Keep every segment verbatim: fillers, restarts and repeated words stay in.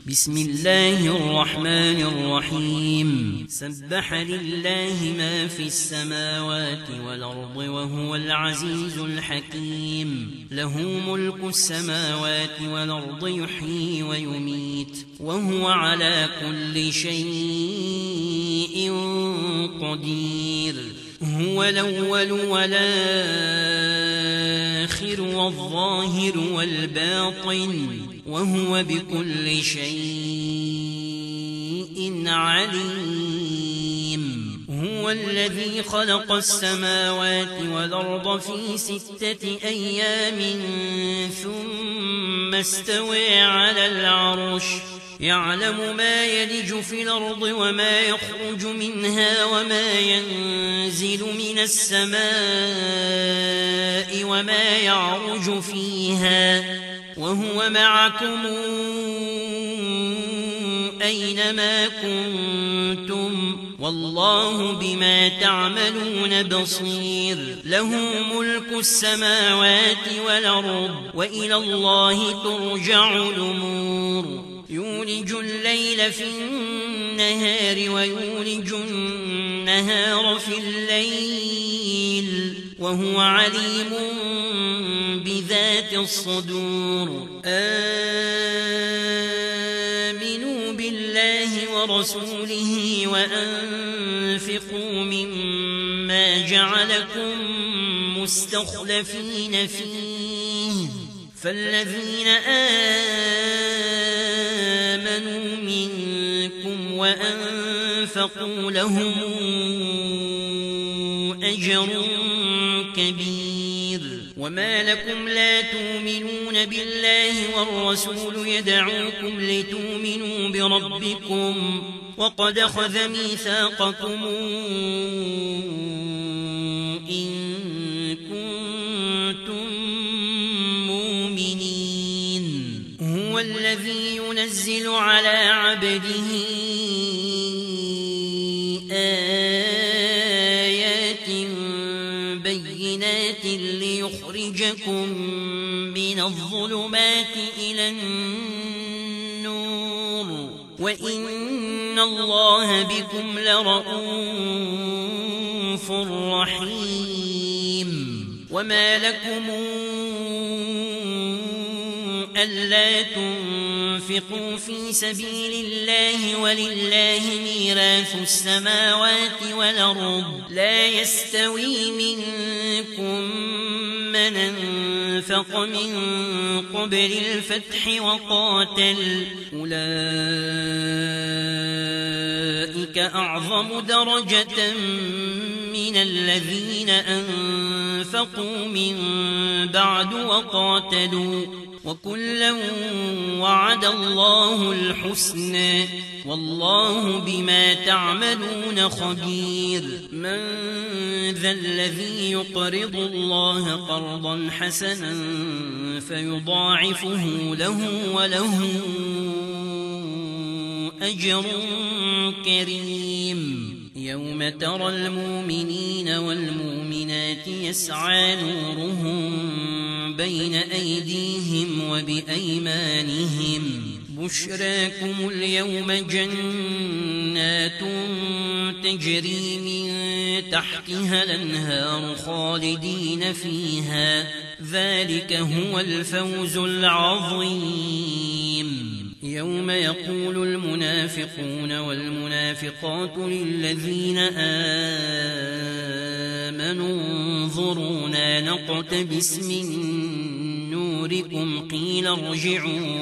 بسم الله الرحمن الرحيم سبح لله ما في السماوات والأرض وهو العزيز الحكيم له ملك السماوات والأرض يحيي ويميت وهو على كل شيء قدير هو الأول والآخر والظاهر والباطن وهو بكل شيء عليم هو الذي خلق السماوات والأرض في ستة أيام ثم استوى على العرش يعلم ما يلج في الأرض وما يخرج منها وما ينزل من السماء وما يعرج فيها وهو معكم أينما كنتم والله بما تعملون بصير له ملك السماوات والأرض وإلى الله ترجع الأمور يولج الليل في النهار ويولج النهار في الليل وهو عليم بذات الصدور آمنوا بالله ورسوله وأنفقوا مما جعلكم مستخلفين فيه فالذين آمنوا منكم وأنفقوا لهم أجر كبير وما لكم لا تؤمنون بالله والرسول يدعوكم لتؤمنوا بربكم وقد أخذ ميثاقكم إن كنتم مؤمنين هو الذي ينزل على عبده آيات بينات ليخرجكم من الظلمات إلى النور وإن الله بكم لرءوف رحيم وما لكم ألا تنفقوا في سبيل الله ولله ميراث السماوات والأرض لا يستوي منكم من أنفق من قبل الفتح وقاتل أولئك أعظم درجة من الذين أنفقوا من بعد وقاتلوا وكلا وعد الله الحسنى والله بما تعملون خبير من ذا الذي يقرض الله قرضا حسنا فيضاعفه له وله أجر كريم يوم ترى المؤمنين والمؤمنات يسعى نورهم بين أيديهم وبأيمانهم بشراكم اليوم جنات تجري من تحتها الأنهار خالدين فيها ذلك هو الفوز العظيم يوم يقول المنافقون والمنافقات للذين آمنوا انظرونا نقتبس من نوركم قيل ارجعوا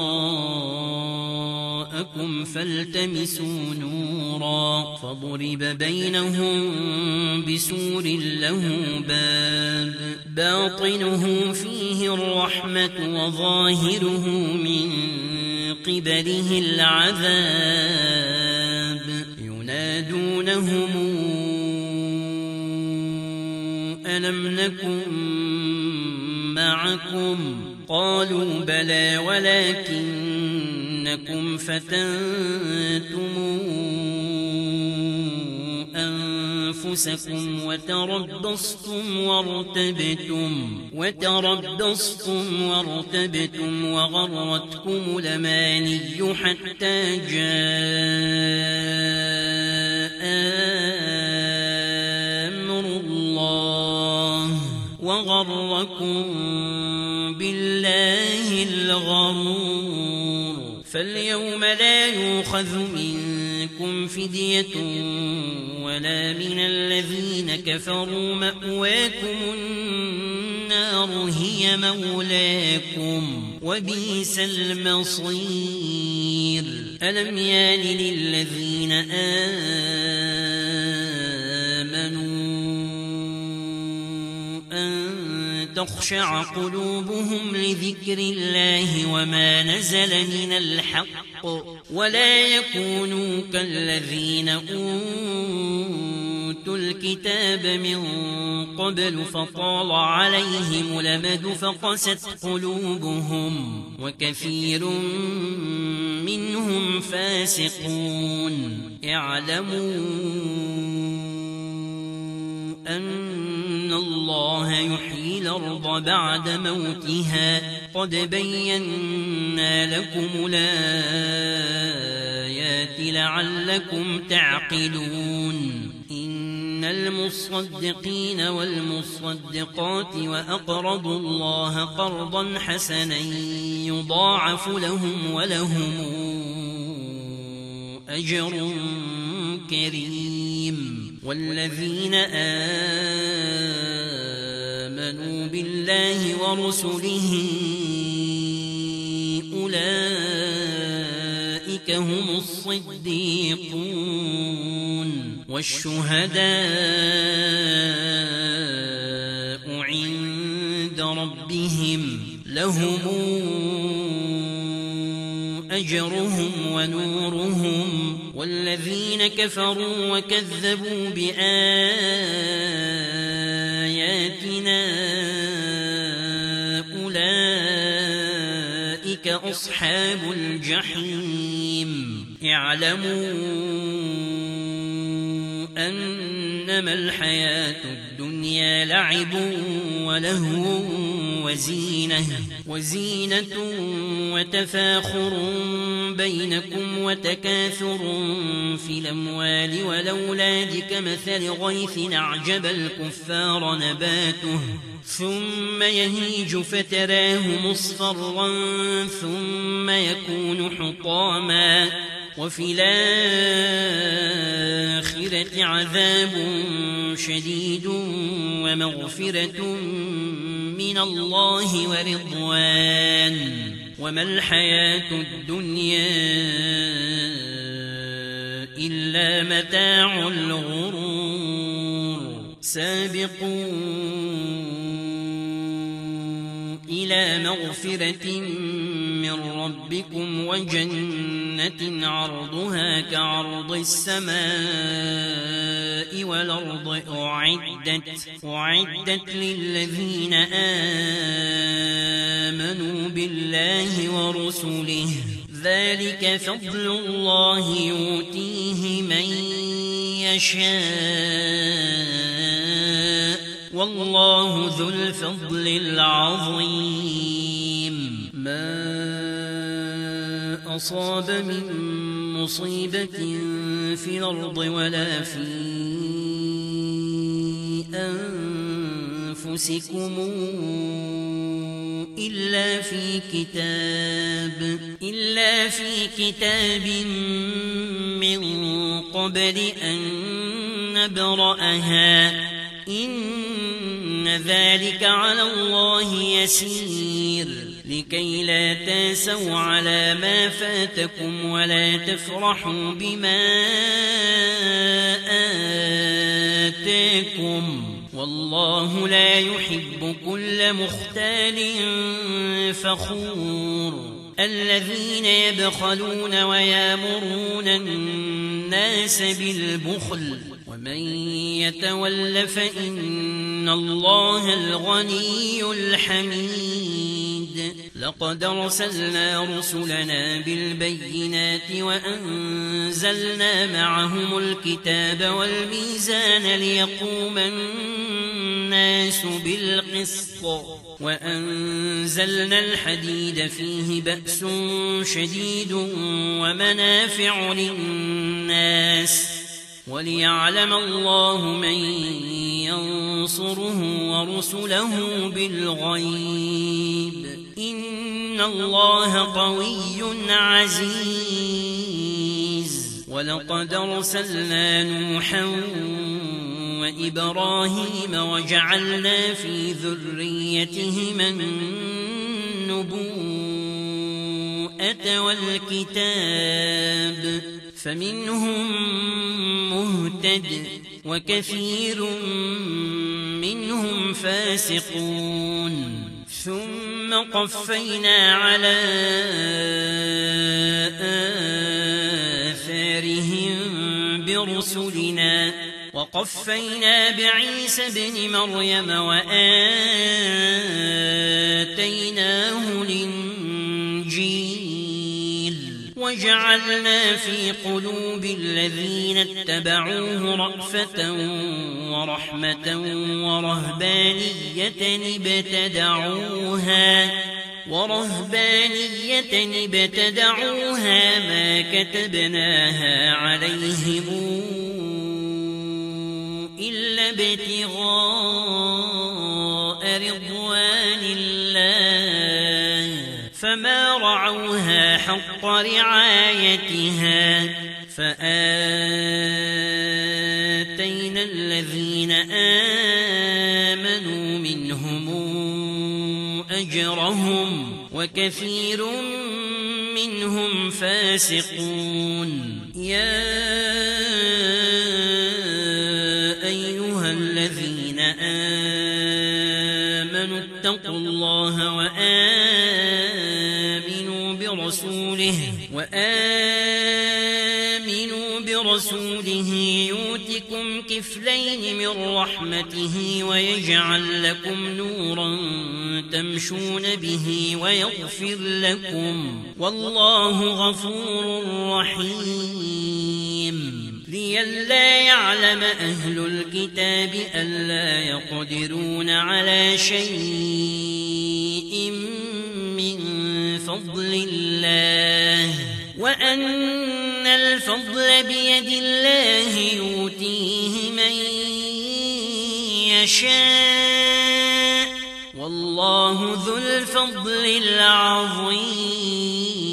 وراءكم فالتمسوا نورا فضرب بينهم بسور له باب باطنه فيه الرحمة وظاهره من قبله العذاب ينادونهم ألم نكن معكم قالوا بلى ولكنكم فتنتم أنفسكم وتربصتم وارتبتم وتربصتم وارتبتم وغرتكم الأماني حتى جاء أمر الله وغركم بالله الغرور. فاليوم لا يؤخذ منكم فدية ولا من الذين كفروا، مأواكم النار هي مولاكم وبئس المصير. ألم يان للذين آمنوا أن تخشع قلوبهم لذكر الله وما نزل من الحق ولا يكونوا كالذين أوتوا الكتاب من قبل فطال عليهم الأمد فقست قلوبهم وكثير منهم فاسقون. اعلموا أن الله يحيي الأرض بعد موتها قد بينا لكم الآيات لعلكم تعقلون. إن المصدقين والمصدقات وأقرضوا الله قرضا حسنا يضاعف لهم ولهم أجر كريم. والذين آمنوا بالله ورسله أولئك هم الصديقون والشهداء عند ربهم لهم أجرهم ونورهم. والذين كفروا وكذبوا بآياتنا أولئك أصحاب الجحيم. اعلموا أنما الحياة الدنيا لعب ولهو وزينة وزينة وتفاخر بينكم وتكاثر في الأموال والأولاد كمثل غيث أعجب الكفار نباته ثم يهيج فتراه مصفرا ثم يكون حطاما وفي الآخرة عذاب شديد ومغفرة من الله ورضوان وما الحياة الدنيا إلا متاع الغرور. سابقوا إلى مغفرة من ربكم وجنة عرضها كعرض السماء والأرض أعدت, أعدت للذين آمنوا بالله ورسله ذلك فضل الله يؤتيه من يشاء والله ذو الفضل العظيم. ما أصاب من مصيبة في الأرض ولا في أنفسكم إلا في كتاب إلا في كتاب من قبل أن نبرأها إن ذلك على الله يسير. لكي لا تاسوا على ما فاتكم ولا تفرحوا بما آتاكم والله لا يحب كل مختال فخور. الذين يبخلون ويامرون الناس بالبخل ومن يتول فإن الله الغني الحميد. لقد أرسلنا رسلنا بالبينات وأنزلنا معهم الكتاب والميزان ليقوم الناس بالقسط وأنزلنا الحديد فيه بأس شديد ومنافع للناس وليعلم الله من ينصره ورسله بالغيب إن الله قوي عزيز. ولقد أرسلنا نوحا وإبراهيم وجعلنا في ذريتهما النبوءة والكتاب فمنهم مهتد وكثير منهم فاسقون ثم قفينا على آثارهم برسلنا وقفينا بعيسى ابن مريم وآتيناه الإنجيل وجعلنا في قلوب الذين اتبعوه رأفة ورحمة ورهبانية ابتدعوها ورهبانية ابتدعوها ما كتبناها عليهم إلا ابتغاء رضوان الله فما رعوها حق رعايتها فآتينا الذين آمنوا منهم أجرهم وكثير منهم فاسقون. يا أيها الذين آمنوا اتقوا الله وآمنوا برسوله وآمنوا برسوله يؤتكم كفلين من رحمته ويجعل لكم نورا تمشون به ويغفر لكم والله غفور رحيم. لئلا يعلم أهل الكتاب ألا يقدرون على شيء من فضل الله وأن الفضل بيد الله يؤتيه من يشاء والله ذو الفضل العظيم.